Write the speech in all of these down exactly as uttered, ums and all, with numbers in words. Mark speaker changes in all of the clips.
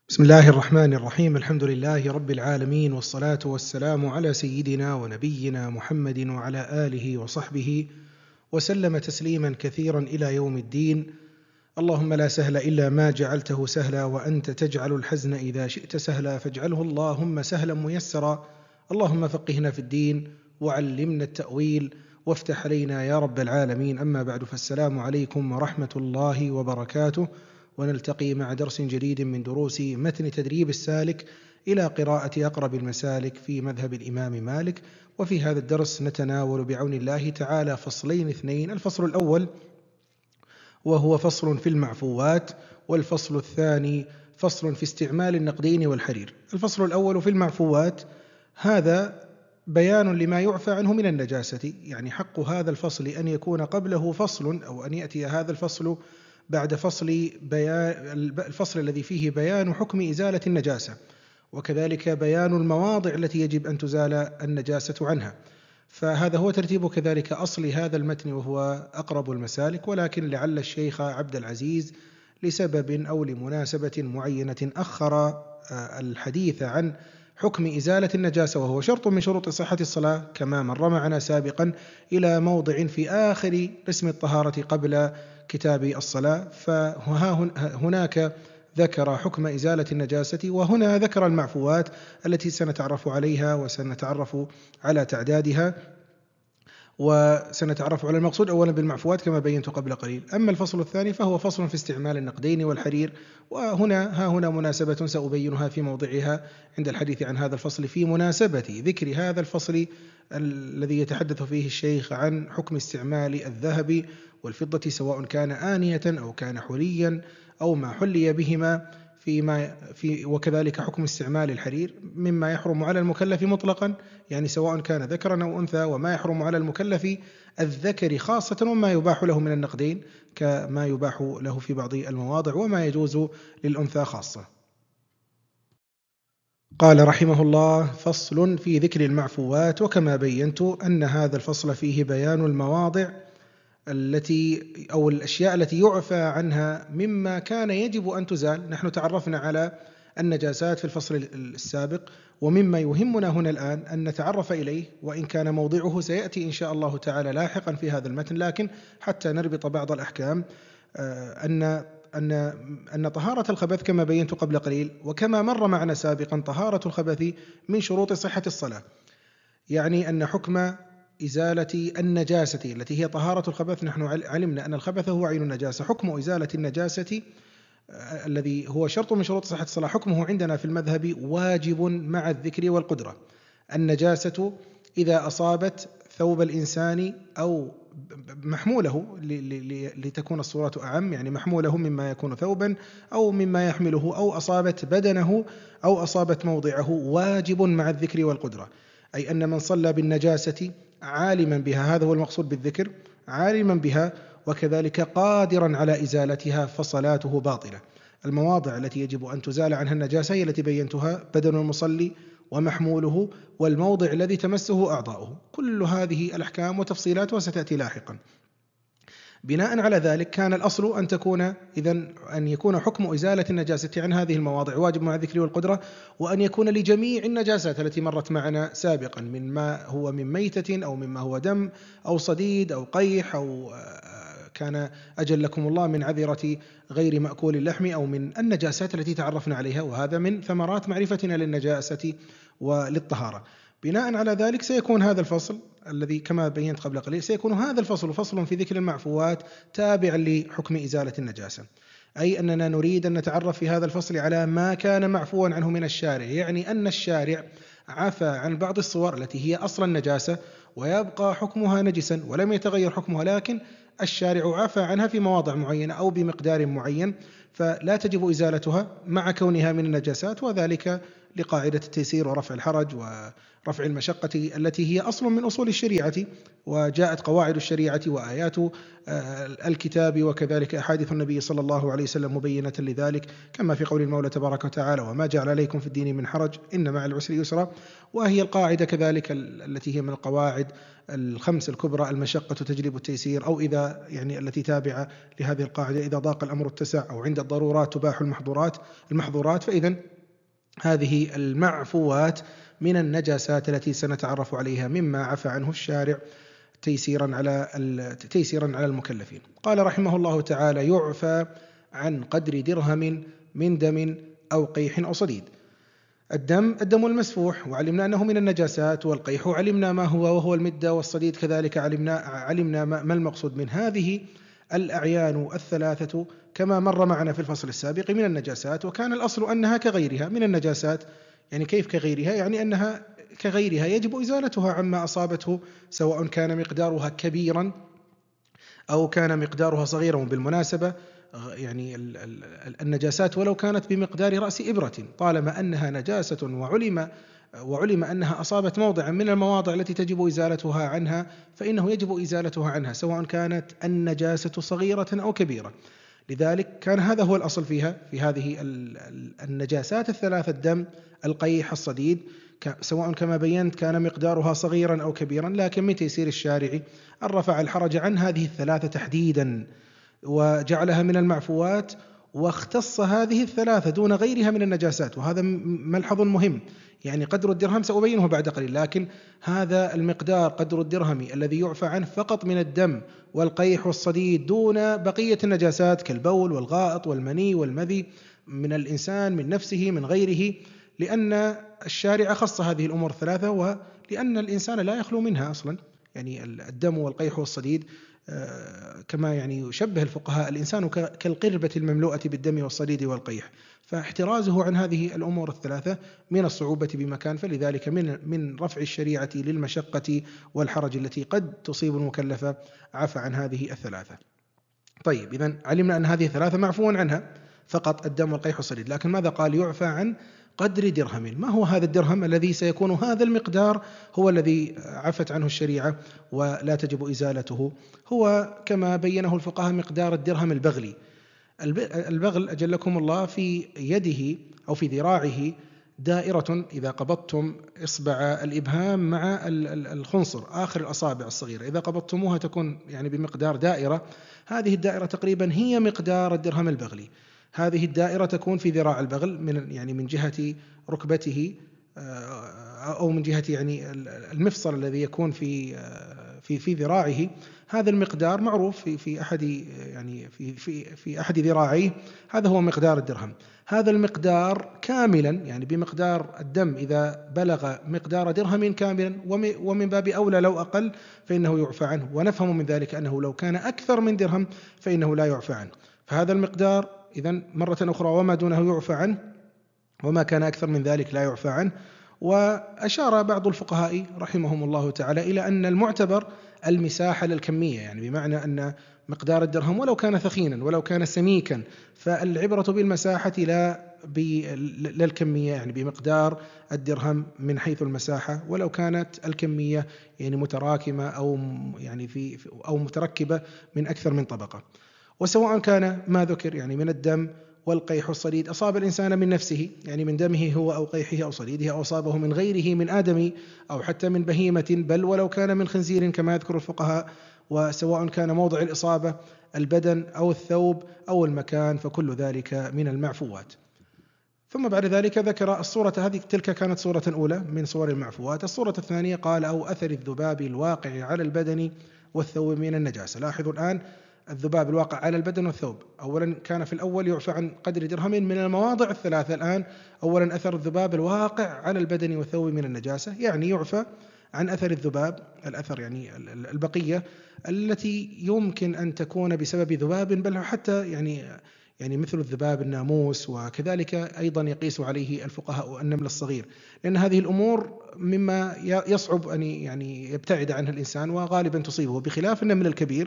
Speaker 1: بسم الله الرحمن الرحيم. الحمد لله رب العالمين، والصلاة والسلام على سيدنا ونبينا محمد وعلى آله وصحبه وسلم تسليما كثيرا إلى يوم الدين. اللهم لا سهل إلا ما جعلته سهلا، وأنت تجعل الحزن إذا شئت سهلا، فاجعله اللهم سهلا ميسرا. اللهم فقهنا في الدين وعلمنا التأويل وافتح علينا يا رب العالمين. أما بعد، فالسلام عليكم ورحمة الله وبركاته، ونلتقي مع درس جديد من دروس متن تدريب السالك إلى قراءة أقرب المسالك في مذهب الإمام مالك. وفي هذا الدرس نتناول بعون الله تعالى فصلين اثنين: الفصل الأول وهو فصل في المعفوات، والفصل الثاني فصل في استعمال النقدين والحرير. الفصل الأول في المعفوات، هذا بيان لما يعفى عنه من النجاسة، يعني حق هذا الفصل أن يكون قبله فصل، أو أن يأتي هذا الفصل بعد فصل بيان الفصل الذي فيه بيان حكم إزالة النجاسة، وكذلك بيان المواضع التي يجب أن تزال النجاسة عنها. فهذا هو ترتيب كذلك أصل هذا المتن، وهو أقرب المسالك، ولكن لعل الشيخ عبد العزيز لسبب أو لمناسبة معينة أخر الحديث عن حكم إزالة النجاسة، وهو شرط من شروط صحة الصلاة كما مر معنا سابقا، إلى موضع في آخر قسم الطهارة قبل كتاب الصلاة. فهناك ذكر حكم إزالة النجاسة، وهنا ذكر المعفوات التي سنتعرف عليها وسنتعرف على تعدادها، وسنتعرف على المقصود أولا بالمعفوات كما بينت قبل قليل. أما الفصل الثاني فهو فصل في استعمال النقدين والحرير، وهنا ها هنا مناسبة سأبينها في موضعها عند الحديث عن هذا الفصل، في مناسبة ذكر هذا الفصل الذي يتحدث فيه الشيخ عن حكم استعمال الذهب والفضة، سواء كان آنية أو كان حليا أو ما حلي بهما، فيما في وكذلك حكم استعمال الحرير مما يحرم على المكلف مطلقا، يعني سواء كان ذكرا أو أنثى، وما يحرم على المكلف الذكر خاصة، وما يباح له من النقدين كما يباح له في بعض المواضع، وما يجوز للأنثى خاصة. قال رحمه الله: فصل في ذكر المعفوات. وكما بينت أن هذا الفصل فيه بيان المواضع التي أو الأشياء التي يعفى عنها مما كان يجب أن تزال. نحن تعرفنا على النجاسات في الفصل السابق، ومما يهمنا هنا الآن أن نتعرف إليه، وإن كان موضعه سيأتي إن شاء الله تعالى لاحقا في هذا المتن، لكن حتى نربط بعض الأحكام، أن أن أن طهارة الخبث كما بينت قبل قليل وكما مر معنا سابقا، طهارة الخبث من شروط صحة الصلاة، يعني أن حكم إزالة النجاسة التي هي طهارة الخبث، نحن علمنا أن الخبث هو عين النجاسة. حكم إزالة النجاسة الذي هو شرط من شروط صحة الصلاة، حكمه عندنا في المذهب واجب مع الذكر والقدرة. النجاسة إذا أصابت ثوب الإنسان أو محموله، لتكون الصورة أعم، يعني محموله مما يكون ثوبا أو مما يحمله، أو أصابت بدنه أو أصابت موضعه، واجب مع الذكر والقدرة، أي أن من صلى بالنجاسة عالما بها، هذا هو المقصود بالذكر، عالما بها وكذلك قادرا على إزالتها، فصلاته باطلة. المواضع التي يجب أن تزال عنها النجاسة هي التي بينتها: بدن المصلي ومحموله والموضع الذي تمسه أعضاؤه. كل هذه الأحكام وتفصيلات وستأتي لاحقا. بناء على ذلك كان الأصل أن تكون إذن أن يكون حكم إزالة النجاسة عن هذه المواضع واجب مع الذكر والقدرة، وأن يكون لجميع النجاسات التي مرت معنا سابقا، من ما هو من ميتة أو مما هو دم أو صديد أو قيح أو كان أجلكم الله من عذرة غير مأكول اللحم، أو من النجاسات التي تعرفنا عليها، وهذا من ثمرات معرفتنا للنجاسة وللطهارة. بناء على ذلك سيكون هذا الفصل الذي كما بينت قبل قليل، سيكون هذا الفصل فصل في ذكر المعفوات تابعا لحكم إزالة النجاسة، أي أننا نريد أن نتعرف في هذا الفصل على ما كان معفوا عنه من الشارع، يعني أن الشارع عفى عن بعض الصور التي هي أصل النجاسة ويبقى حكمها نجسا ولم يتغير حكمها، لكن الشارع عفى عنها في مواضع معينة أو بمقدار معين، فلا تجب إزالتها مع كونها من النجاسات، وذلك لقاعدة التيسير ورفع الحرج ورفع المشقة التي هي أصل من أصول الشريعة، وجاءت قواعد الشريعة وآيات الكتاب وكذلك أحاديث النبي صلى الله عليه وسلم مبينة لذلك، كما في قول المولى تبارك وتعالى: وما جعل عليكم في الدين من حرج إن مع العسر يسرا. وهي القاعدة كذلك التي هي من القواعد الخمس الكبرى: المشقة تجلب التيسير، أو إذا يعني التي تابعة لهذه القاعدة: إذا ضاق الأمر اتسع، أو عند الضرورات تباح المحظورات المحظورات. فإذا هذه المعفوات من النجاسات التي سنتعرف عليها مما عفى عنه الشارع تيسيرا على تيسيرا على المكلفين. قال رحمه الله تعالى: يعفى عن قدر درهم من دم أو قيح أو صديد. الدم الدم المسفوح، وعلمنا أنه من النجاسات، والقيح علمنا ما هو وهو المدة، والصديد كذلك علمنا علمنا ما المقصود من هذه الأعيان الثلاثة كما مر معنا في الفصل السابق من النجاسات. وكان الأصل أنها كغيرها من النجاسات. يعني كيف كغيرها؟ يعني أنها كغيرها يجب إزالتها عما أصابته، سواء كان مقدارها كبيرا أو كان مقدارها صغيرا. وبالمناسبة يعني النجاسات ولو كانت بمقدار رأس إبرة، طالما أنها نجاسة وعلم وعلم أنها أصابت موضعا من المواضع التي تجب إزالتها عنها، فإنه يجب إزالتها عنها سواء كانت النجاسة صغيرة أو كبيرة. لذلك كان هذا هو الأصل فيها في هذه النجاسات الثلاثة: الدم، القيح، الصديد، سواء كما بينت كان مقدارها صغيرا أو كبيرا. لكن من تيسير الشارع أن رفع الحرج عن هذه الثلاثة تحديدا وجعلها من المعفوات، واختص هذه الثلاثة دون غيرها من النجاسات. وهذا ملحظ مهم، يعني قدر الدرهم سأبينه بعد قليل، لكن هذا المقدار قدر الدرهم الذي يعفى عنه فقط من الدم والقيح والصديد دون بقية النجاسات كالبول والغائط والمني والمذي من الإنسان من نفسه من غيره، لأن الشارع خص هذه الأمور الثلاثة، ولأن الإنسان لا يخلو منها أصلا. يعني الدم والقيح والصديد كما يعني يشبه الفقهاء الإنسان كالقربة المملوءة بالدم والصديد والقيح، فاحترازه عن هذه الأمور الثلاثة من الصعوبة بمكان. فلذلك من من رفع الشريعة للمشقة والحرج التي قد تصيب المكلف عفى عن هذه الثلاثة. طيب، إذن علمنا أن هذه الثلاثة معفو عنها فقط: الدم والقيح والصديد. لكن ماذا قال؟ يعفى عن قدر درهم. ما هو هذا الدرهم الذي سيكون هذا المقدار هو الذي عفت عنه الشريعة ولا تجب إزالته؟ هو كما بينه الفقهاء مقدار الدرهم البغلي. البغل أجلكم الله في يده أو في ذراعه دائرة، إذا قبضتم إصبع الإبهام مع الخنصر آخر الأصابع الصغيرة، إذا قبضتموها تكون يعني بمقدار دائرة. هذه الدائرة تقريبا هي مقدار الدرهم البغلي. هذه الدائرة تكون في ذراع البغل من يعني من جهة ركبته أو من جهة يعني المفصل الذي يكون في في في ذراعه. هذا المقدار معروف في في أحد يعني في في في أحد ذراعيه، هذا هو مقدار الدرهم. هذا المقدار كاملا يعني بمقدار الدم إذا بلغ مقدار درهم كاملا، ومن باب أولى لو أقل فإنه يعفى عنه. ونفهم من ذلك أنه لو كان أكثر من درهم فإنه لا يعفى عنه. فهذا المقدار إذن مرة أخرى وما دونه يعفى عنه، وما كان أكثر من ذلك لا يعفى عنه. وأشار بعض الفقهاء رحمهم الله تعالى إلى أن المعتبر المساحة للكمية، يعني بمعنى أن مقدار الدرهم ولو كان ثخينا ولو كان سميكا فالعبرة بالمساحة لا للكمية، يعني بمقدار الدرهم من حيث المساحة، ولو كانت الكمية يعني متراكمة أو يعني في أو متركبة من أكثر من طبقة. وسواء كان ما ذكر يعني من الدم والقيح والصديد أصاب الإنسان من نفسه، يعني من دمه هو أو قيحه أو صديده، أو أصابه من غيره من آدمي أو حتى من بهيمة، بل ولو كان من خنزير كما يذكر الفقهاء. وسواء كان موضع الإصابة البدن أو الثوب أو المكان، فكل ذلك من المعفوات. ثم بعد ذلك ذكر الصورة هذه، تلك كانت صورة أولى من صور المعفوات. الصورة الثانية قال: أو أثر الذباب الواقع على البدن والثوب من النجاسة. لاحظوا الآن الذباب الواقع على البدن والثوب، أولا كان في الأول يعفى عن قدر درهم من المواضع الثلاثة، الآن أولا أثر الذباب الواقع على البدن والثوب من النجاسة، يعني يعفى عن أثر الذباب، الأثر يعني البقية التي يمكن أن تكون بسبب ذباب، بل حتى يعني يعني مثل الذباب الناموس، وكذلك أيضا يقيس عليه الفقهاء النمل الصغير، لأن هذه الأمور مما يصعب أن يعني يبتعد عنها الإنسان وغالبا تصيبه، بخلاف النمل الكبير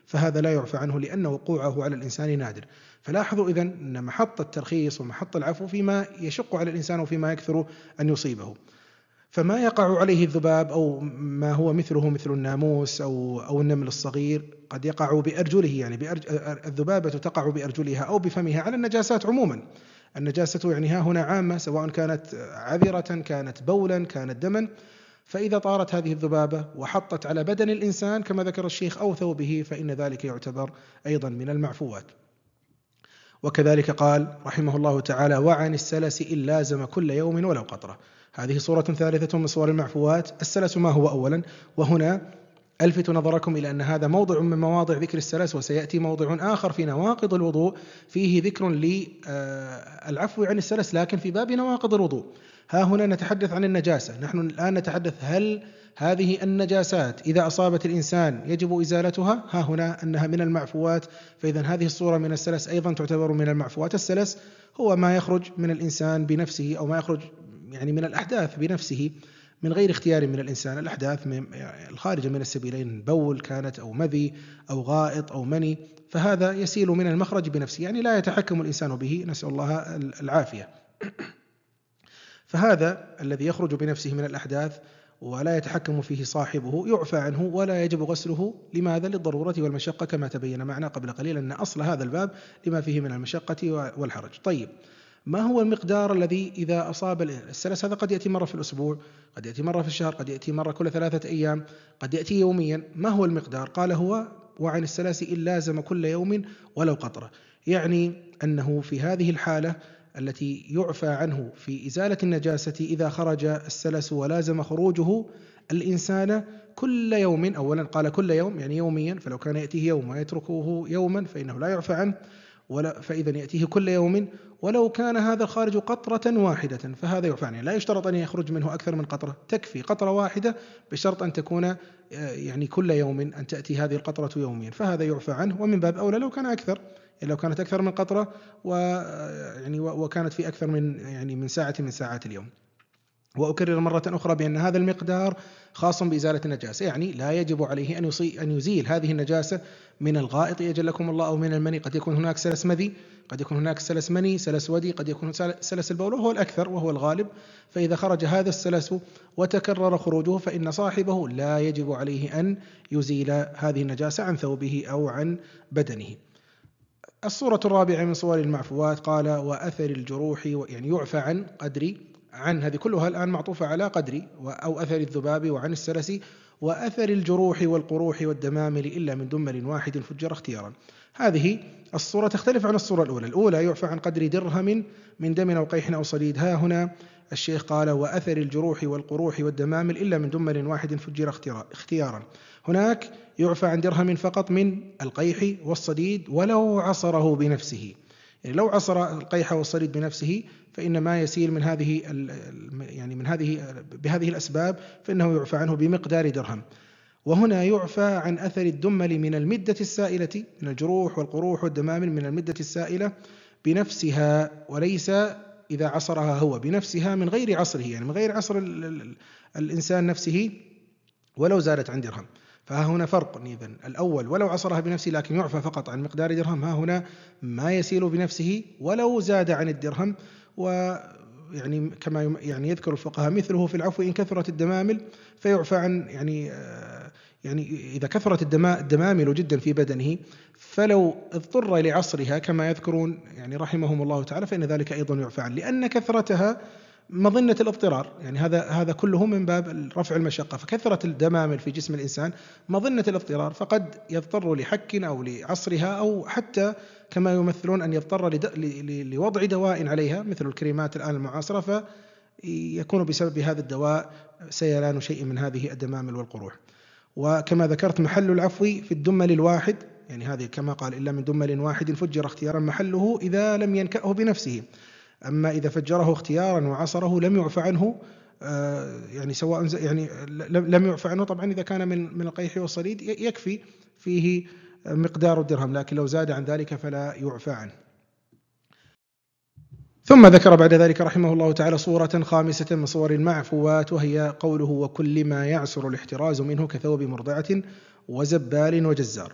Speaker 1: فهذا لا يعفى عنه لأن وقوعه على الإنسان نادر. فلاحظوا إذن أن محط الترخيص ومحط العفو فيما يشق على الإنسان وفيما يكثر أن يصيبه. فما يقع عليه الذباب أو ما هو مثله مثل الناموس أو أو النمل الصغير قد يقع بأرجله، يعني بأرج... الذبابة تقع بأرجلها أو بفمها على النجاسات عموما. النجاسة يعني ها هنا عامة، سواء كانت عذرة كانت بولا كانت دما. فإذا طارت هذه الذبابة وحطت على بدن الإنسان كما ذكر الشيخ أو ثوبه فإن ذلك يعتبر أيضا من المعفوات. وكذلك قال رحمه الله تعالى: وعن السلس إن لازم كل يوم ولو قطرة. هذه صورة ثالثة من صور المعفوات. السلس ما هو أولا؟ وهنا ألفت نظركم إلى أن هذا موضع من مواضع ذكر السلس، وسيأتي موضع آخر في نواقض الوضوء فيه ذكر للعفو عن السلس لكن في باب نواقض الوضوء. ها هنا نتحدث عن النجاسة. نحن الآن نتحدث هل هذه النجاسات إذا أصابت الإنسان يجب إزالتها؟ ها هنا أنها من المعفوات. فإذا هذه الصورة من السلس أيضا تعتبر من المعفوات. السلس هو ما يخرج من الإنسان بنفسه أو ما يخرج يعني من الأحداث بنفسه من غير اختيار من الإنسان. الأحداث الخارجة من السبيلين، بول كانت أو مذي أو غائط أو مني، فهذا يسيل من المخرج بنفسه، يعني لا يتحكم الإنسان به، نسأل الله العافية. فهذا الذي يخرج بنفسه من الأحداث ولا يتحكم فيه صاحبه يعفى عنه ولا يجب غسله. لماذا؟ للضرورة والمشقة، كما تبين معنا قبل قليل أن أصل هذا الباب لما فيه من المشقة والحرج. طيب، ما هو المقدار الذي إذا أصاب السلس؟ هذا قد يأتي مرة في الأسبوع، قد يأتي مرة في الشهر، قد يأتي مرة كل ثلاثة أيام، قد يأتي يوميا. ما هو المقدار؟ قال: هو وعن السلس إن لازم كل يوم ولو قطرة. يعني أنه في هذه الحالة التي يعفى عنه في إزالة النجاسة إذا خرج السلس ولازم خروجه الإنسان كل يوم. أولا قال كل يوم يعني يوميا، فلو كان يأتيه يوم ويتركه يوما فإنه لا يعفى عنه، ولا فإذا يأتيه كل يوم. ولو كان هذا الخارج قطرة واحدة فهذا يعفى عنه، لا يشترط أن يخرج منه أكثر من قطرة، تكفي قطرة واحدة بشرط أن تكون يعني كل يوم، أن تأتي هذه القطرة يوميا، فهذا يعفى عنه. ومن باب أولى لو كان أكثر، يعني لو كانت أكثر من قطرة ويعني وكانت في أكثر من يعني من ساعة من ساعات اليوم. وأكرر مرة أخرى بأن هذا المقدار خاص بإزالة النجاسة، يعني لا يجب عليه أن أن يزيل هذه النجاسة من الغائط يجلكم الله أو من المني. قد يكون هناك سلس مذي، قد يكون هناك سلس مني، سلس ودي، قد يكون سلس البول، وهو الأكثر وهو الغالب. فإذا خرج هذا السلس وتكرر خروجه فإن صاحبه لا يجب عليه أن يزيل هذه النجاسة عن ثوبه أو عن بدنه. الصورة الرابعة من صور المعفوات قال: وأثر الجروح، يعني يعفى عن قدر، عن هذه كلها الآن معطوفة على قدر، أو أثر الذباب وعن السلس، وأثر الجروح والقروح والدمامل إلا من دمل واحد فجر اختيارا. هذه الصورة تختلف عن الصورة الأولى. الأولى يعفى عن قدر درهم من دم أو قيح أو صديد. ها هنا الشيخ قال: وأثر الجروح والقروح والدمامل إلا من دمل واحد فجر اختيارا. هناك يعفى عن درهم فقط من القيح والصديد ولو عصره بنفسه، يعني لو عصر القيح والصديد بنفسه فإن ما يسيل من هذه يعني من هذه بهذه الأسباب فإنه يعفى عنه بمقدار درهم. وهنا يعفى عن أثر الدمل من المدة السائلة، من الجروح والقروح والدمامل من المدة السائلة بنفسها، وليس إذا عصرها هو بنفسها من غير عصره، يعني من غير عصر ال ال الإنسان نفسه ولو زادت عن درهم. فها هنا فرق. إذن الأول ولو عصرها بنفسه لكن يعفى فقط عن مقدار درهم، ها هنا ما يسيل بنفسه ولو زاد عن الدرهم. ويعني كما يعني يذكر الفقهاء مثله في العفو إن كثرت الدمامل فيعفى عن يعني يعني إذا كثرت الدمامل جدا في بدنه فلو اضطر لعصرها كما يذكرون يعني رحمهم الله تعالى فإن ذلك أيضا يعفى عنه، لأن كثرتها مظنة الاضطرار، يعني هذا هذا كله من باب رفع المشقة. فكثرة الدمامل في جسم الإنسان مظنة الاضطرار، فقد يضطر لحك أو لعصرها، أو حتى كما يمثلون أن يضطر لوضع دواء عليها مثل الكريمات الآن المعاصرة، فيكون بسبب هذا الدواء سيلان شيء من هذه الدمامل والقروح. وكما ذكرت محل العفو في الدمل الواحد، يعني هذه كما قال إلا من دمل واحد فجر اختيارا، محله إذا لم ينكأه بنفسه. أما إذا فجره اختيارا وعصره لم يعفى عنه، يعني سواء يعني لم يعفى عنه طبعا إذا كان من من القيح والصديد يكفي فيه مقدار الدرهم، لكن لو زاد عن ذلك فلا يعفى عنه. ثم ذكر بعد ذلك رحمه الله تعالى صورة خامسة من صور المعفوات، وهي قوله: وكل ما يعسر الاحتراز منه كثوب مرضعة وزبال وجزار.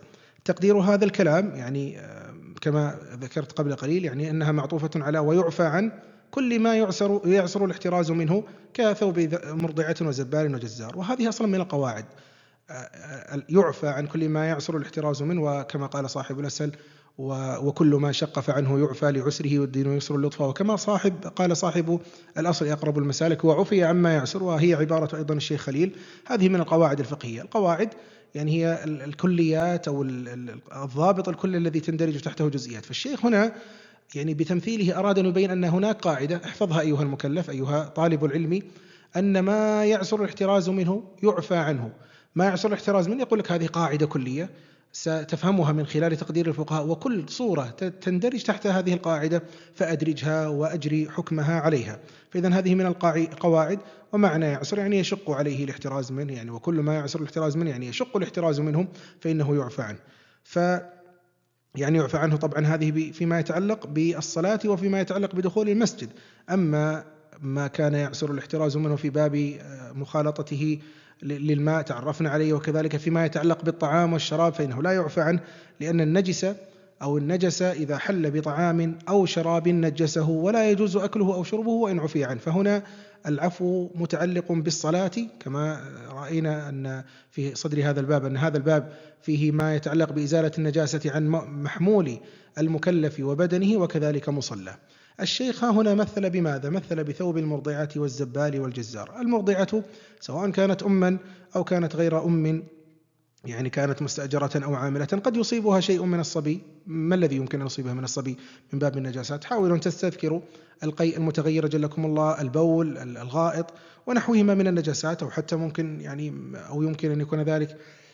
Speaker 1: تقدير هذا الكلام يعني كما ذكرت قبل قليل يعني أنها معطوفة على ويعفى عن كل ما يعسر, يعسر الاحتراز منه كثوب مرضعة وزبال وجزار. وهذه أصلا من القواعد، يعفى عن كل ما يعسر الاحتراز منه، وكما قال صاحب الأسل وكل ما شق فعنه يعفى لعسره والدين يسر اللطف، وكما صاحب قال صاحب الأصل أقرب المسالك وعفي عما يعسر، وهي عبارة أيضا الشيخ خليل. هذه من القواعد الفقهية. القواعد يعني هي الكليات أو الضابط الكل الذي تندرج تحته جزئيات. فالشيخ هنا يعني بتمثيله أراد أن يبين أن هناك قاعدة، احفظها أيها المكلف أيها طالب العلم، أن ما يعسر الاحتراز منه يعفى عنه. ما يعسر الاحتراز منه يقول لك هذه قاعدة كلية ستفهمها من خلال تقدير الفقهاء، وكل صورة تندرج تحت هذه القاعدة فأدرجها وأجري حكمها عليها. فإذا هذه من القواعد. ومعنى يعسر يعني يشق عليه الاحتراز منه، يعني وكل ما يعسر الاحتراز منه يعني يشق الاحتراز منهم فإنه يعفى عنه. ف يعني يعفى عنه طبعا هذه فيما يتعلق بالصلاة وفيما يتعلق بدخول المسجد. أما ما كان يعسر الاحتراز منه في باب مخالطته للماء تعرفنا عليه، وكذلك فيما يتعلق بالطعام والشراب فإنه لا يعفى عنه، لأن النجس أو النجس إذا حل بطعام أو شراب نجسه ولا يجوز أكله أو شربه وإن عفي عنه. فهنا العفو متعلق بالصلاة، كما رأينا أن في صدر هذا الباب أن هذا الباب فيه ما يتعلق بإزالة النجاسة عن محمول المكلف وبدنه وكذلك مصلى. الشيخ هنا مثل بماذا؟ مثل بثوب المرضعة والزبال والجزار. المرضعة سواء كانت أما أو كانت غير أم، يعني كانت مستأجرة أو عاملة، قد يصيبها شيء من الصبي. ما الذي يمكن أن يصيبها من الصبي من باب النجاسات؟ حاولوا أن تستذكروا القيء المتغير جلكم الله، البول، الغائط ونحوهما من النجاسات، أو حتى ممكن يعني أو يمكن أن يكون ذلك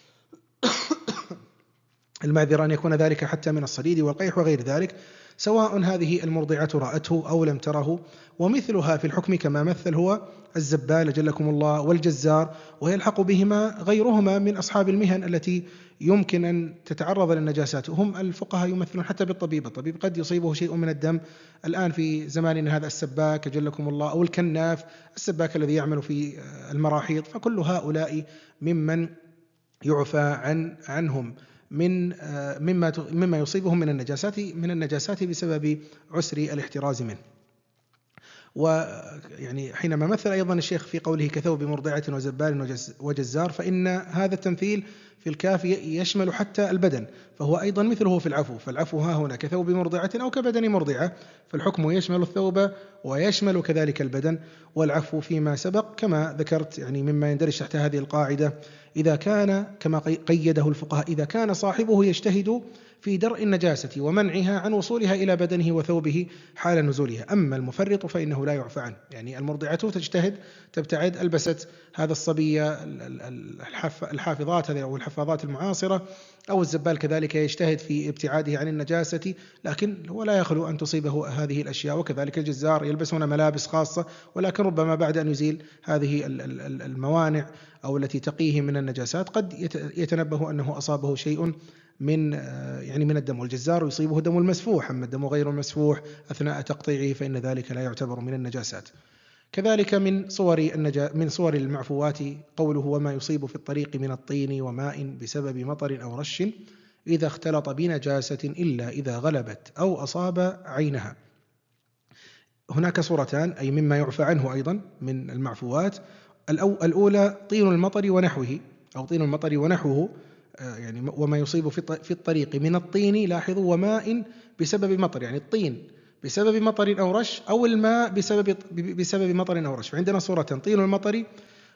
Speaker 1: المعذرة أن يكون ذلك حتى من الصديد والقيح وغير ذلك، سواء هذه المرضعة رأته أو لم تره. ومثلها في الحكم كما مثل هو الزبال جلكم الله والجزار، ويلحق بهما غيرهما من أصحاب المهن التي يمكن أن تتعرض للنجاسات. هم الفقهاء يمثلون حتى بالطبيب، الطبيب قد يصيبه شيء من الدم الآن في زماننا هذا، السباك جلكم الله أو الكناف، السباك الذي يعمل في المراحيض، فكل هؤلاء ممن يعفى عن عنهم من مما مما يصيبهم من النجاسات من النجاسات بسبب عسر الاحتراز منه. ويعني حينما مثل أيضا الشيخ في قوله كثوب مرضعة وزبال وجزار، فإن هذا التمثيل في الكاف يشمل حتى البدن، فهو أيضا مثله في العفو. فالعفو ها هنا كثوب مرضعة أو كبدن مرضعة، فالحكم يشمل الثوب ويشمل كذلك البدن. والعفو فيما سبق كما ذكرت يعني مما يندرج تحت هذه القاعدة إذا كان كما قيده الفقهاء إذا كان صاحبه يجتهد في درء النجاسة ومنعها عن وصولها إلى بدنه وثوبه حال نزولها. أما المفرط فإنه لا يعفى عنه، يعني المرضعة تجتهد تبتعد، ألبست هذا الصبي الحافظات هذه أو الحفاظات المعاصرة، أو الزبال كذلك يجتهد في ابتعاده عن النجاسة، لكن ولا يخلو أن تصيبه هذه الأشياء. وكذلك الجزار يلبسون ملابس خاصة، ولكن ربما بعد أن يزيل هذه الموانع أو التي تقيه من النجاسات قد يتنبه أنه أصابه شيء من يعني من الدم. والجزار يصيبه دم المسفوح، أما الدم غير المسفوح أثناء تقطيعه فإن ذلك لا يعتبر من النجاسات. كذلك من صور النجا من صور المعفوات قوله وما يصيب في الطريق من الطين وماء بسبب مطر أو رش إذا اختلط بنجاسة إلا إذا غلبت أو أصاب عينها. هناك صورتان أي مما يعفى عنه أيضا من المعفوات. الأولى طين المطر ونحوه أو طين المطر ونحوه، يعني وما يصيب في الطريق من الطين، لاحظوا وماء بسبب مطر، يعني الطين بسبب مطر أو رش، أو الماء بسبب بسبب مطر أو رش. فعندنا صورتين: طين المطر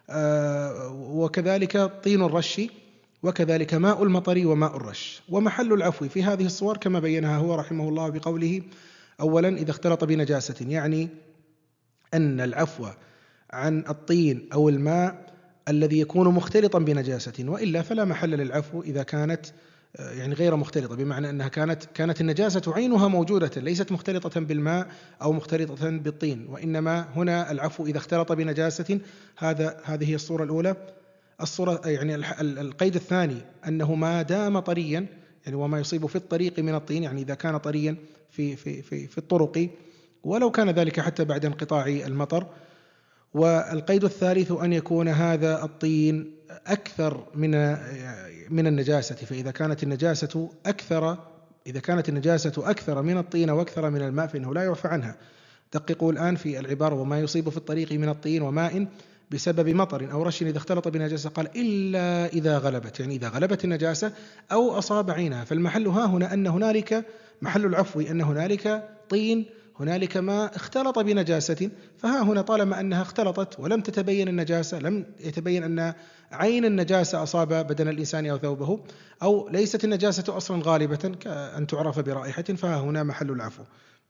Speaker 1: وكذلك طين الرش، وكذلك ماء المطر وماء الرش. ومحل العفو في هذه الصور كما بينها هو رحمه الله بقوله أولا إذا اختلط بنجاسة، يعني أن العفو عن الطين أو الماء الذي يكون مختلطا بنجاسة، وإلا فلا محل للعفو إذا كانت يعني غير مختلطة، بمعنى أنها كانت كانت النجاسة عينها موجودة ليست مختلطة بالماء أو مختلطة بالطين، وإنما هنا العفو إذا اختلط بنجاسة. هذا هذه الصورة الأولى. الصورة يعني القيد الثاني أنه ما دام طريا، يعني وما يصيب في الطريق من الطين، يعني إذا كان طريا في في في في الطرق، ولو كان ذلك حتى بعد انقطاع المطر. والقيد الثالث أن يكون هذا الطين أكثر من من النجاسة، فإذا كانت النجاسة أكثر إذا كانت النجاسة أكثر من الطين وأكثر من الماء فإنه لا يعفى عنها. دققوا الآن في العبارة: وما يصيب في الطريق من الطين وماء بسبب مطر أو رش إذا اختلط بنجاسة، قال إلا إذا غلبت، يعني إذا غلبت النجاسة أو أصاب عينها. فالمحل ها هنا أن هنالك محل العفو أن هنالك طين، هنالك ماء اختلط بنجاسة، فها هنا طالما أنها اختلطت ولم تتبين النجاسة، لم يتبين أن عين النجاسة أصاب بدن الإنسان أو ثوبه، أو ليست النجاسة أصلا غالبة كأن تعرف برائحة، فها هنا محل العفو.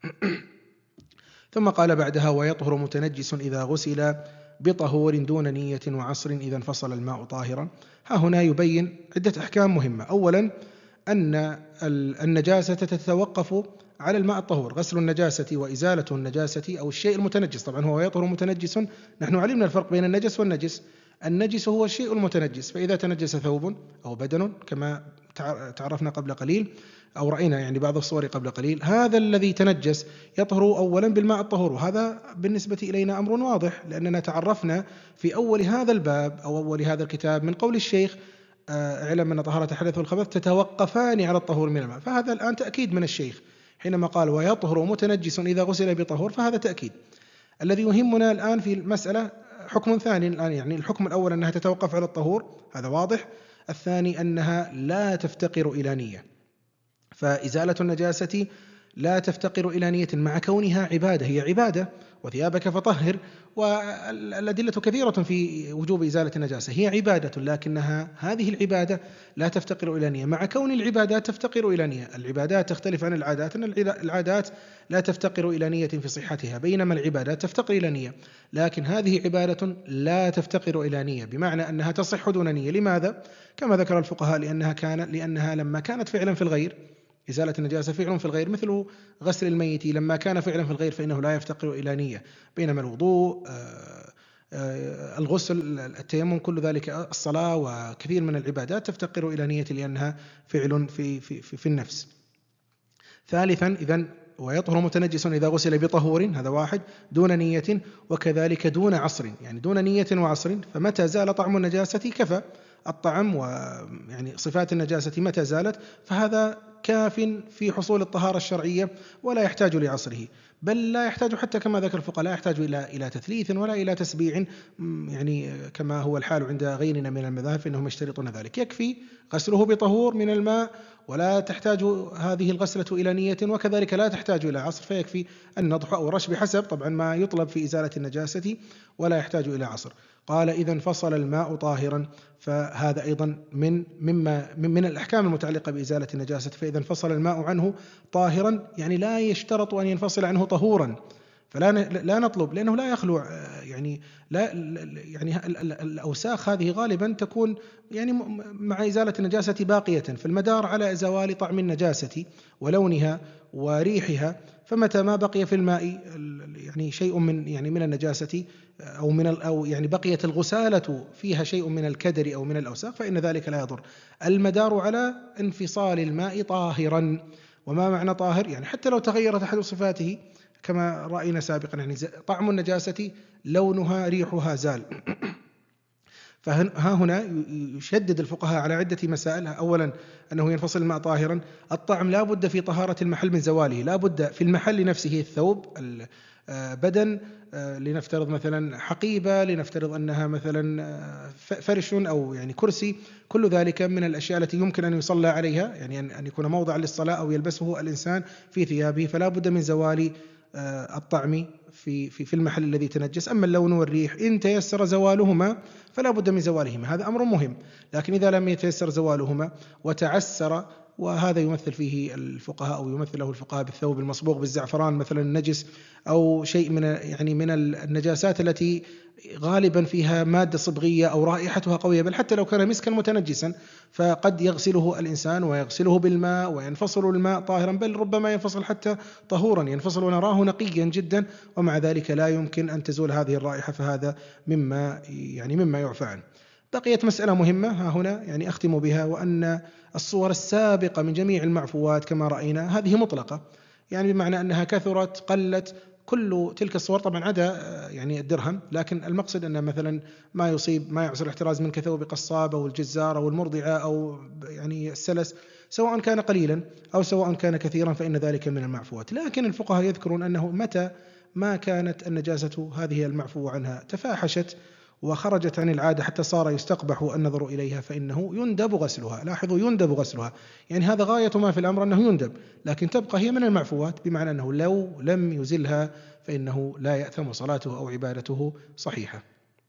Speaker 1: ثم قال بعدها: ويطهر متنجس إذا غسل بطهور دون نية وعصر إذا انفصل الماء طاهرا. ها هنا يبين عدة أحكام مهمة. أولا أن النجاسة تتوقف على الماء الطهور، غسل النجاسة وإزالة النجاسة أو الشيء المتنجس. طبعا هو يطهر متنجس، نحن علمنا الفرق بين النجس والنجس. النجس هو الشيء المتنجس، فإذا تنجس ثوب أو بدن كما تعرفنا قبل قليل أو رأينا يعني بعض الصور قبل قليل، هذا الذي تنجس يطهر أولا بالماء الطهور، وهذا بالنسبة إلينا أمر واضح، لأننا تعرفنا في أول هذا الباب أو أول هذا الكتاب من قول الشيخ: اعلم أن طهارة الحدث والخبث تتوقفان على الطهور من الماء. فهذا الآن تأكيد من الشيخ حينما قال: ويطهر متنجس إذا غسل بطهور، فهذا تأكيد. الذي يهمنا الآن في المسألة حكم ثاني الآن، يعني الحكم الأول أنها تتوقف على الطهور، هذا واضح. الثاني أنها لا تفتقر إلى نية، فإزالة النجاسة لا تفتقر إلى نية مع كونها عبادة، هي عبادة. وثيابك فطهر، والأدلة كثيرة في وجوب إزالة النجاسة، هي عبادة، لكنها هذه العبادة لا تفتقر إلى نية، مع كون العبادات تفتقر إلى نية. العبادات تختلف عن العادات، أن العادات لا تفتقر إلى نية في صحتها، بينما العبادات تفتقر إلى نية. لكن هذه عبادة لا تفتقر إلى نية، بمعنى أنها تصح دون نية. لماذا؟ كما ذكر الفقهاء: لأنها كان لأنها لما كانت فعلا في الغير، إزالة النجاسة فعل في الغير، مثل غسل الميت لما كان فعلا في الغير فإنه لا يفتقر إلى نية، بينما الوضوء، الغسل، التيمم، كل ذلك، الصلاة وكثير من العبادات تفتقر إلى نية لأنها فعل في, في, في, في النفس. ثالثا إذن ويطهر متنجس إذا غسل بطهور، هذا واحد، دون نية، وكذلك دون عصر، يعني دون نية وعصر. فمتى زال طعم النجاسة كفى الطعم، ويعني صفات النجاسة متى زالت فهذا كاف في حصول الطهارة الشرعية ولا يحتاج لعصره، بل لا يحتاج حتى كما ذكر الفقهاء لا يحتاج إلى إلى تثليث ولا إلى تسبيع، يعني كما هو الحال عند غيرنا من المذاهب فإنهم يشترطون ذلك. يكفي غسله بطهور من الماء ولا تحتاج هذه الغسلة إلى نية، وكذلك لا تحتاج إلى عصر، فيكفي النضح أو الرش بحسب طبعا ما يطلب في إزالة النجاسة، ولا يحتاج إلى عصر. قال: إذا انفصل الماء طاهرا، فهذا أيضا من مما من الأحكام المتعلقة بإزالة النجاسة. فإذا انفصل الماء عنه طاهرا، يعني لا يشترط أن ينفصل عنه طهورا، فلا لا نطلب، لأنه لا يخلو، يعني لا يعني الأوساخ هذه غالبا تكون يعني مع إزالة النجاسة باقية، فالمدار على زوال طعم النجاسة ولونها وريحها. فمتى ما بقي في الماء يعني شيء من يعني من النجاسة أو من أو يعني بقيت الغسالة فيها شيء من الكدر أو من الأوساخ فإن ذلك لا يضر. المدار على انفصال الماء طاهرا. وما معنى طاهر؟ يعني حتى لو تغيرت أحد صفاته كما رأينا سابقا، يعني طعم النجاسة لونها ريحها زال. فها هنا يشدد الفقهاء على عدة مسائل. أولا أنه ينفصل الماء طاهرا. الطعم لا بد في طهارة المحل من زواله، لا بد في المحل نفسه، الثوب، بدن، لنفترض مثلا حقيبة، لنفترض أنها مثلا فرش أو يعني كرسي، كل ذلك من الأشياء التي يمكن أن يصلى عليها، يعني أن يكون موضعا للصلاة أو يلبسه الإنسان في ثيابه، فلا بد من زوال الطعم في في في المحل الذي تنجس. أما اللون والريح إن تيسر زوالهما فلا بد من زوالهما، هذا أمر مهم. لكن إذا لم يتيسر زوالهما وتعسر، وهذا يمثل فيه الفقهاء أو يمثله الفقهاء بالثوب المصبوغ بالزعفران مثلا النجس، أو شيء من يعني من النجاسات التي غالبا فيها مادة صبغية أو رائحتها قوية، بل حتى لو كان مسكا متنجسا فقد يغسله الإنسان ويغسله بالماء وينفصل الماء طاهرا، بل ربما ينفصل حتى طهورا، ينفصل ونراه نقيا جدا، ومع ذلك لا يمكن أن تزول هذه الرائحة، فهذا مما يعني مما يعفى عنه. بقيت مسألة مهمة ها هنا يعني أختم بها، وأن الصور السابقة من جميع المعفوات كما رأينا هذه مطلقة، يعني بمعنى أنها كثرت قلت كل تلك الصور طبعا عدا يعني الدرهم، لكن المقصد أن مثلا ما يصيب ما يحصل احتراز من كثوب قصاب أو الجزار أو المرضعة أو يعني السلس، سواء كان قليلا أو سواء كان كثيرا، فإن ذلك من المعفوات. لكن الفقهاء يذكرون أنه متى ما كانت النجاسة هذه المعفو عنها تفاحشت وخرجت عن العادة حتى صار يستقبح النظر إليها، فإنه يندب غسلها. لاحظوا، يندب غسلها، يعني هذا غاية ما في الأمر أنه يندب، لكن تبقى هي من المعفوات، بمعنى أنه لو لم يزلها فإنه لا يأثم صلاته أو عبادته صحيحة.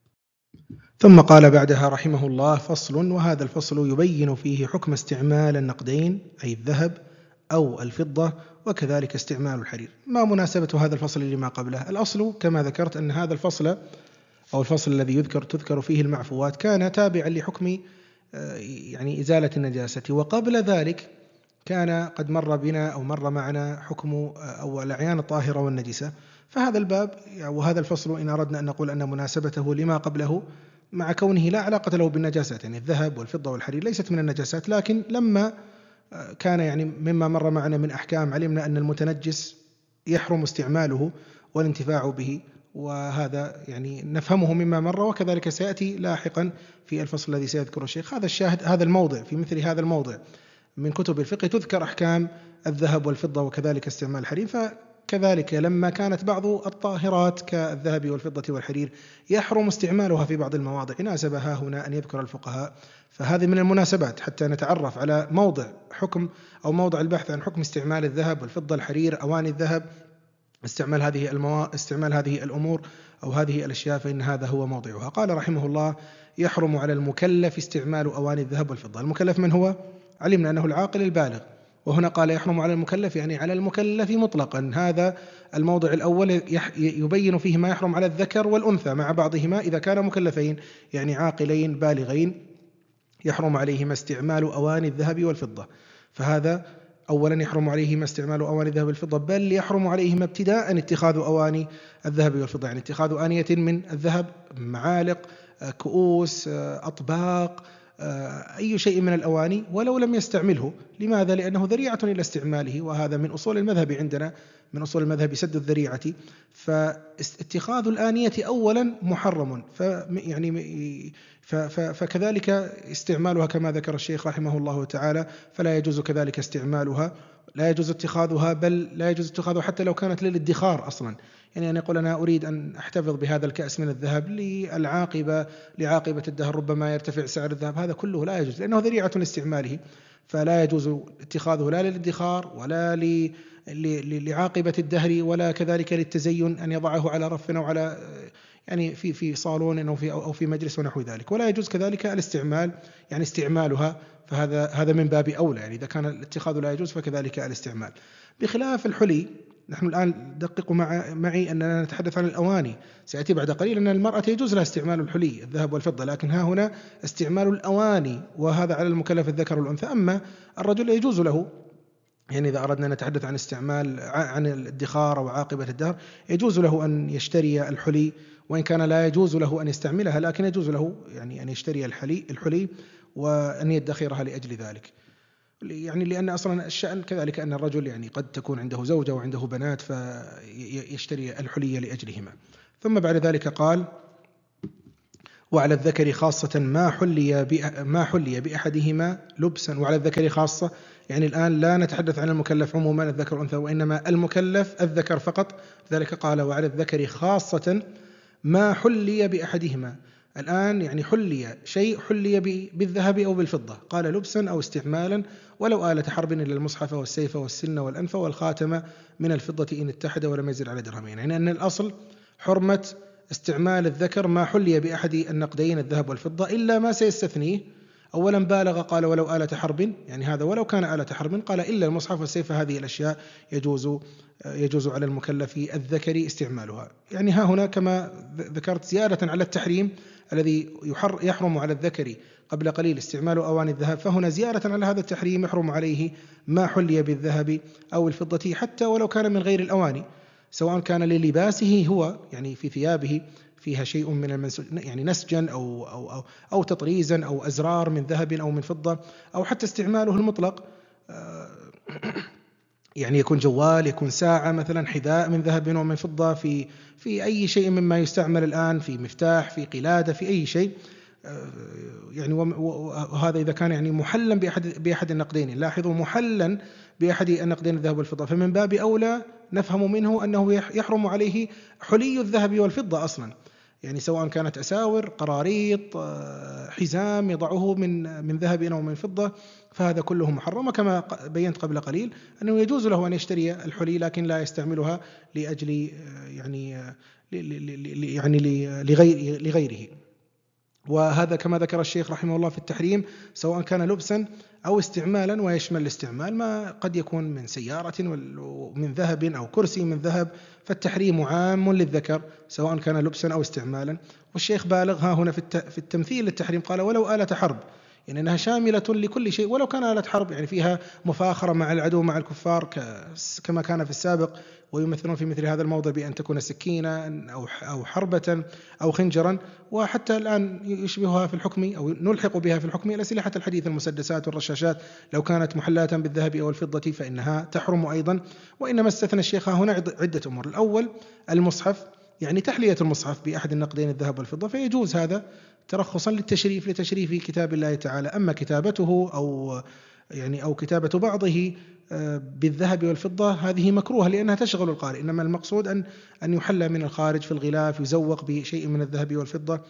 Speaker 1: ثم قال بعدها رحمه الله: فصل. وهذا الفصل يبين فيه حكم استعمال النقدين أي الذهب أو الفضة، وكذلك استعمال الحرير. ما مناسبة هذا الفصل لما قبله؟ الأصل كما ذكرت أن هذا الفصل أو الفصل الذي يذكر تذكر فيه المعفوات كان تابعا لحكم يعني إزالة النجاسة، وقبل ذلك كان قد مر بنا أو مر معنا حكم أو الأعيان الطاهرة والنجسة. فهذا الباب وهذا الفصل إن أردنا أن نقول أن مناسبته لما قبله مع كونه لا علاقة له بالنجاسات، يعني الذهب والفضة والحرير ليست من النجاسات، لكن لما كان يعني مما مر معنا من أحكام علمنا أن المتنجس يحرم استعماله والانتفاع به، وهذا يعني نفهمه مما مر، وكذلك سيأتي لاحقا في الفصل الذي سيذكره الشيخ. هذا الشاهد، هذا الموضع في مثل هذا الموضع من كتب الفقه تذكر أحكام الذهب والفضة وكذلك استعمال الحرير. فكذلك لما كانت بعض الطاهرات كالذهب والفضة والحرير يحرم استعمالها في بعض المواضع، ناسب ها هنا أن يذكر الفقهاء. فهذه من المناسبات حتى نتعرف على موضع حكم أو موضع البحث عن حكم استعمال الذهب والفضة الحرير أواني الذهب، استعمال هذه الموا... استعمال هذه الأمور أو هذه الأشياء، فإن هذا هو موضعها. قال رحمه الله: يحرم على المكلف استعمال أواني الذهب والفضة. المكلف من هو؟ علمنا أنه العاقل البالغ، وهنا قال يحرم على المكلف يعني على المكلف مطلقا. هذا الموضع الأول يبين فيه ما يحرم على الذكر والأنثى مع بعضهما إذا كانوا مكلفين يعني عاقلين بالغين، يحرم عليهما استعمال أواني الذهب والفضة. فهذا أولا يحرم عليهما استعمال أواني الذهب والفضة، بل يحرم عليهما ابتداء اتخاذ أواني الذهب والفضة، يعني اتخاذ آنية من الذهب، معالق، كؤوس، أطباق، أي شيء من الأواني ولو لم يستعمله. لماذا؟ لأنه ذريعة إلى استعماله، وهذا من أصول المذهب عندنا، من أصول المذهب سد الذريعة. فاتخاذ الآنية أولا محرم، فيعني فكذلك استعمالها كما ذكر الشيخ رحمه الله تعالى، فلا يجوز كذلك استعمالها، لا يجوز اتخاذها، بل لا يجوز اتخاذها حتى لو كانت للادخار أصلا. يعني أن يقول أنا أريد أن أحتفظ بهذا الكأس من الذهب للعاقبة لعاقبة الدهر، ربما يرتفع سعر الذهب، هذا كله لا يجوز لأنه ذريعة لاستعماله، فلا يجوز اتخاذه لا للادخار ولا لعاقبة الدهر ولا كذلك للتزين، أن يضعه على رف أو على يعني في في صالون أو في أو في مجلس ونحو ذلك. ولا يجوز كذلك الاستعمال يعني استعمالها، فهذا هذا من باب أولى، يعني إذا كان الاتخاذ لا يجوز فكذلك الاستعمال. بخلاف الحلي، نحن الآن دققوا مع معي أننا نتحدث عن الأواني، سيأتي بعد قليل أن المرأة يجوز لها استعمال الحلي الذهب والفضة، لكن ها هنا استعمال الأواني، وهذا على المكلف الذكر والأنثى. أما الرجل يجوز له، يعني إذا أردنا أن نتحدث عن استعمال عن الادخار أو عاقبة الدهر، يجوز له أن يشتري الحلي، وإن كان لا يجوز له أن يستعملها، لكن يجوز له يعني أن يشتري الحلي الحلي وأن يدخرها لأجل ذلك. يعني لأن أصلا الشأن كذلك أن الرجل يعني قد تكون عنده زوجة وعنده بنات فيشتري الحلي لأجلهما. ثم بعد ذلك قال: وعلى الذكر خاصة ما حلي ما حلي بأحدهما لبسا. وعلى الذكر خاصة يعني الآن لا نتحدث عن المكلف عموما الذكر والأنثى، وإنما المكلف الذكر فقط. ذلك قال: وعلى الذكر خاصة ما حلي بأحدهما. الآن يعني حلي شيء حلي بالذهب أو بالفضة، قال لبسا أو استعمالا، ولو آلة حرب إلا المصحف والسيف والسن والأنف والخاتم من الفضة إن اتحد ولم يزل على درهمين. يعني أن الأصل حرمة استعمال الذكر ما حلي بأحد النقدين الذهب والفضة، إلا ما سيستثنيه. أولا بالغ، قال ولو آلة حرب، يعني هذا ولو كان آلة حرب، قال إلا المصحف والسيف، هذه الأشياء يجوز يجوز على المكلف الذكر استعمالها. يعني ها هنا كما ذكرت زيادة على التحريم الذي يحرم على الذكر قبل قليل استعمال أواني الذهب، فهنا زيادة على هذا التحريم يحرم عليه ما حلي بالذهب أو الفضة حتى ولو كان من غير الأواني، سواء كان للباسه هو يعني في ثيابه فيها شيء من المنسوج يعني نسجا أو, أو, أو, أو تطريزا أو أزرار من ذهب أو من فضة، أو حتى استعماله المطلق يعني يكون جوال، يكون ساعة مثلا، حذاء من ذهب ومن فضة، في في أي شيء مما يستعمل الآن، في مفتاح، في قلادة، في أي شيء. يعني وهذا إذا كان يعني محلا بأحد بأحد النقدين. لاحظوا، محلا بأحد النقدين الذهب والفضة، فمن باب أولى نفهم منه أنه يحرم عليه حلي الذهب والفضة أصلا، يعني سواء كانت أساور، قراريط، حزام يضعه من من ذهب أو من فضة، فهذا كله محرم. كما بينت قبل قليل أنه يجوز له أن يشتري الحلي لكن لا يستعملها لأجل يعني يعني لغير لغيره. وهذا كما ذكر الشيخ رحمه الله في التحريم، سواء كان لبسا أو استعمالا، ويشمل الاستعمال ما قد يكون من سيارة من ذهب أو كرسي من ذهب، فالتحريم عام للذكر سواء كان لبسا أو استعمالا. والشيخ بالغ ها هنا في التمثيل للتحريم، قال ولو آلة حرب، يعني أنها شاملة لكل شيء، ولو كان آلة حرب يعني فيها مفاخرة مع العدو مع الكفار كما كان في السابق، ويمثلون في مثل هذا الموضع بأن تكون سكينة أو أو حربة أو خنجرا. وحتى الآن يشبهها في الحكم أو نلحق بها في الحكم الأسلحة الحديثة، المسدسات والرشاشات، لو كانت محلاة بالذهب أو الفضة فإنها تحرم أيضا. وإنما استثنى الشيخ هنا عدة أمور. الأول المصحف، يعني تحلية المصحف بأحد النقدين الذهب والفضة، فيجوز هذا ترخصا للتشريف لتشريف كتاب الله تعالى. أما كتابته أو يعني أو كتابة بعضه بالذهب والفضة هذه مكروهة لأنها تشغل القارئ، إنما المقصود أن أن يحلى من الخارج في الغلاف، يزوق بشيء من الذهب والفضة،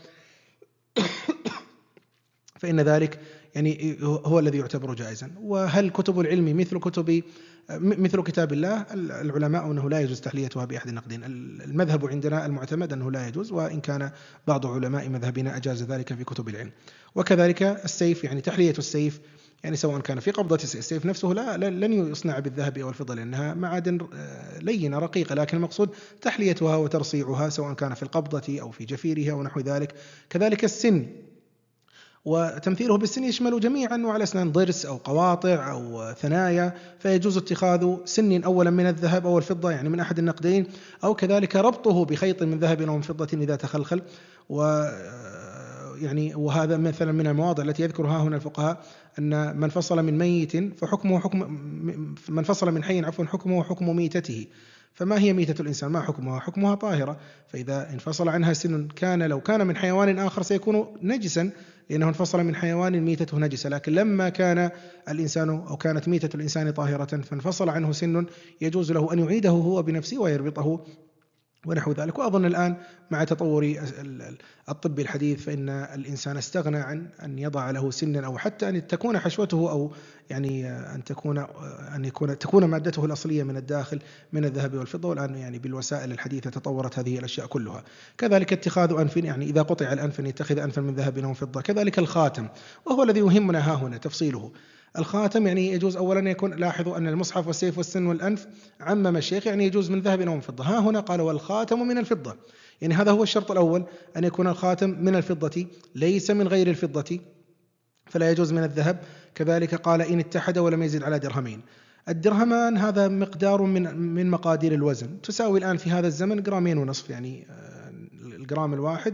Speaker 1: فإن ذلك يعني هو الذي يعتبر جائزا. وهل كتب العلم مثل كتب مثل كتاب الله؟ العلماء أنه لا يجوز تحليتها بأحد النقدين. المذهب عندنا المعتمد أنه لا يجوز، وإن كان بعض علماء مذهبنا أجاز ذلك في كتب العلم. وكذلك السيف، يعني تحلية السيف، يعني سواء كان في قبضة السيف نفسه لا لن يصنع بالذهب أو الفضة لأنها معادن لينة رقيقة، لكن المقصود تحليتها وترصيعها سواء كان في القبضة أو في جفيرها ونحو ذلك. كذلك السن، وتمثيله بالسن يشمل جميع أنواع الأسنان، ضرس أو قواطع أو ثنايا، فيجوز اتخاذ سن أولا من الذهب أو الفضة يعني من أحد النقدين، أو كذلك ربطه بخيط من ذهب أو من فضة إذا تخلخل. و يعني وهذا مثلا من المواضع التي يذكرها هنا الفقهاء أن من فصل من ميت فحكمه حكم من فصل من حي عفوا حكمه حكم ميتته. فما هي ميتة الإنسان؟ ما حكمها؟ حكمها طاهرة، فإذا انفصل عنها سن كان لو كان من حيوان آخر سيكون نجسا لأنه انفصل من حيوان ميتته نجسة، لكن لما كان الإنسان أو كانت ميتة الإنسان طاهرة فانفصل عنه سن يجوز له أن يعيده هو بنفسه ويربطه ونحو ذلك. وأظن الآن مع تطور الطب الحديث فإن الإنسان استغنى عن أن يضع له سنا أو حتى أن تكون حشوته أو يعني أن تكون أن يكون تكون مادته الأصلية من الداخل من الذهب والفضة، والآن يعني بالوسائل الحديثة تطورت هذه الأشياء كلها. كذلك اتخاذ أنف، يعني إذا قطع الأنف يتخذ أنفا من ذهب أو فضة. كذلك الخاتم، وهو الذي يهمنا ها هنا تفصيله. الخاتم يعني يجوز أولا أن يكون، لاحظوا أن المصحف والسيف والسن والأنف عمم الشيخ، يعني يجوز من ذهب أو من فضة. ها هنا قال والخاتم من الفضة، يعني هذا هو الشرط الأول، أن يكون الخاتم من الفضة ليس من غير الفضة، فلا يجوز من الذهب. كذلك قال إن اتحد ولم يزد على درهمين. الدرهمان هذا مقدار من من مقادير الوزن، تساوي الآن في هذا الزمن جرامين ونصف، يعني الجرام الواحد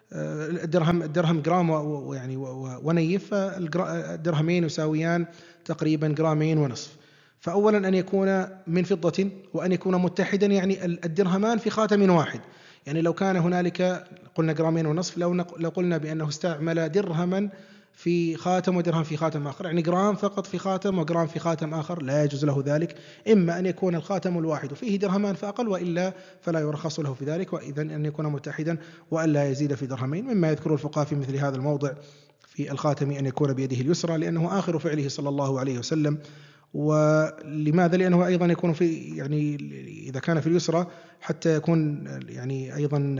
Speaker 1: الدرهم الدرهم جرام ويعني ونيف، فالدرهمين يساويان تقريبا جرامين ونصف. فأولا أن يكون من فضة وأن يكون متحدا، يعني الدرهمان في خاتم واحد. يعني لو كان هنالك قلنا جرامين ونصف، لو لو قلنا بأنه استعمل درهما في خاتم ودرهم في خاتم آخر، يعني جرام فقط في خاتم وجرام في خاتم آخر، لا يجوز له ذلك. إما أن يكون الخاتم الواحد فيه درهمان فأقل، وإلا فلا يرخص له في ذلك، وإذن أن يكون متحدا وأن لا يزيد في درهمين. مما يذكر الفقهاء في مثل هذا الموضع في الخاتم أن يكون بيده اليسرى، لأنه آخر فعله صلى الله عليه وسلم. ولماذا؟ لأنه أيضا يكون في يعني إذا كان في اليسرى حتى يكون يعني أيضا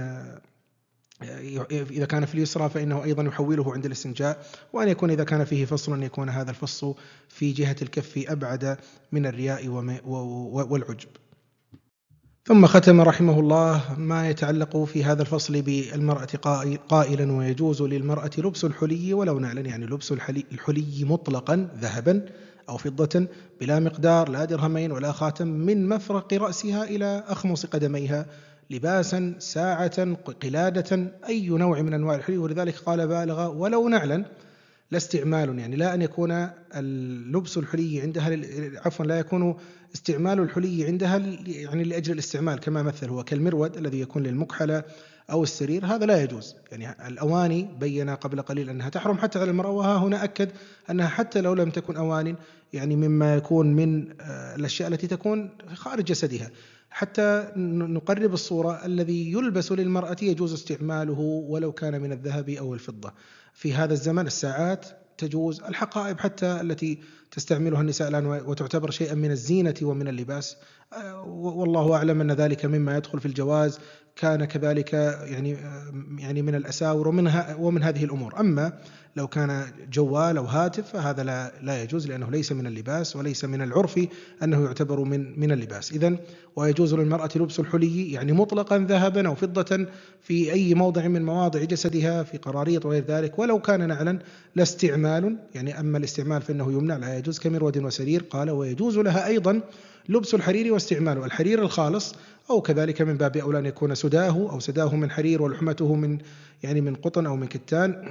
Speaker 1: إذا كان في اليسرى فإنه أيضا يحوله عند الاستنجاء، وأن يكون إذا كان فيه فصل أن يكون هذا الفصل في جهة الكف أبعد من الرياء والعجب. ثم ختم رحمه الله ما يتعلق في هذا الفصل بالمرأة قائلا ويجوز للمرأة لبس الحلي ولو نعلا، يعني لبس الحلي مطلقا ذهبا أو فضة بلا مقدار، لا درهمين ولا خاتم، من مفرق رأسها إلى أخمص قدميها، لباسا ساعة قلادة أي نوع من أنواع الحلي. ولذلك قال بالغ ولو نعلا، لا استعمال، يعني لا أن يكون اللبس الحلي عندها عفوا لا يكون استعمال الحلي عندها يعني لأجل الاستعمال، كما مثل هو كالمرود الذي يكون للمكحلة أو السرير، هذا لا يجوز. يعني الأواني بين قبل قليل أنها تحرم حتى على المرأة، وها هنا أكد أنها حتى لو لم تكن أوان، يعني مما يكون من الأشياء التي تكون خارج جسدها. حتى نقرب الصورة، الذي يلبس للمرأة يجوز استعماله ولو كان من الذهب أو الفضة. في هذا الزمن الساعات تجوز، الحقائب حتى التي تستعملها النساء الآن وتعتبر شيئا من الزينة ومن اللباس، والله أعلم أن ذلك مما يدخل في الجواز، كان كذلك يعني يعني من الأساور ومنها ومن هذه الأمور. أما لو كان جوال أو هاتف فهذا لا لا يجوز، لأنه ليس من اللباس وليس من العرف أنه يعتبر من من اللباس. إذن ويجوز للمرأة لبس الحلي يعني مطلقا ذهبا أو فضة في أي موضع من مواضع جسدها، في قراريط وغير ذلك، ولو كان نعلا لا استعمال. يعني أما الاستعمال فإنه يمنع، لا يجوز كمرود وسرير. قال ويجوز لها أيضا لبس الحرير واستعماله، الحرير الخالص، أو كذلك من باب أولى أن يكون سداه أو سداه من حرير ولحمته من يعني من قطن أو من كتان،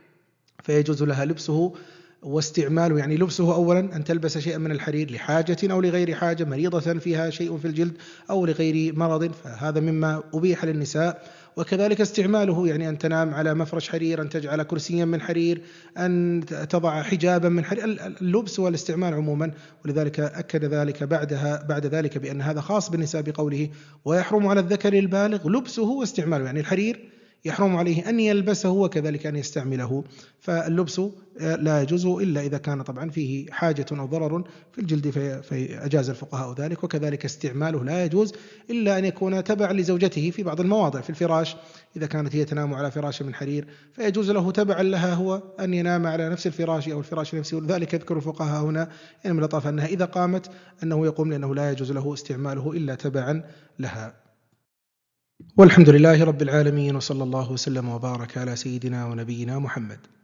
Speaker 1: فيجوز لها لبسه واستعماله. يعني لبسه أولا أن تلبس شيئا من الحرير لحاجة أو لغير حاجة، مريضة فيها شيء في الجلد أو لغير مرض، فهذا مما أبيح للنساء. وكذلك استعماله، يعني أن تنام على مفرش حرير، أن تجعل كرسيا من حرير، أن تضع حجابا من حرير، اللبس والاستعمال عموما. ولذلك أكد ذلك بعدها بعد ذلك بأن هذا خاص بالنساء بقوله ويحرم على الذكر البالغ لبسه واستعماله، يعني الحرير يحرم عليه أن يلبسه وكذلك أن يستعمله. فاللبس لا يجوز إلا إذا كان طبعا فيه حاجة أو ضرر في الجلد فأجاز الفقهاء ذلك. وكذلك استعماله لا يجوز إلا أن يكون تبع لزوجته في بعض المواضع، في الفراش إذا كانت هي تنام على فراش من حرير فيجوز له تبعا لها هو أن ينام على نفس الفراش أو الفراش نفسه. ولذلك يذكر الفقهاء هنا يعني من لطافة أنها إذا قامت أنه يقوم، لأنه لا يجوز له استعماله إلا تبعا لها. والحمد لله رب العالمين، وصلى الله وسلم وبارك على سيدنا ونبينا محمد.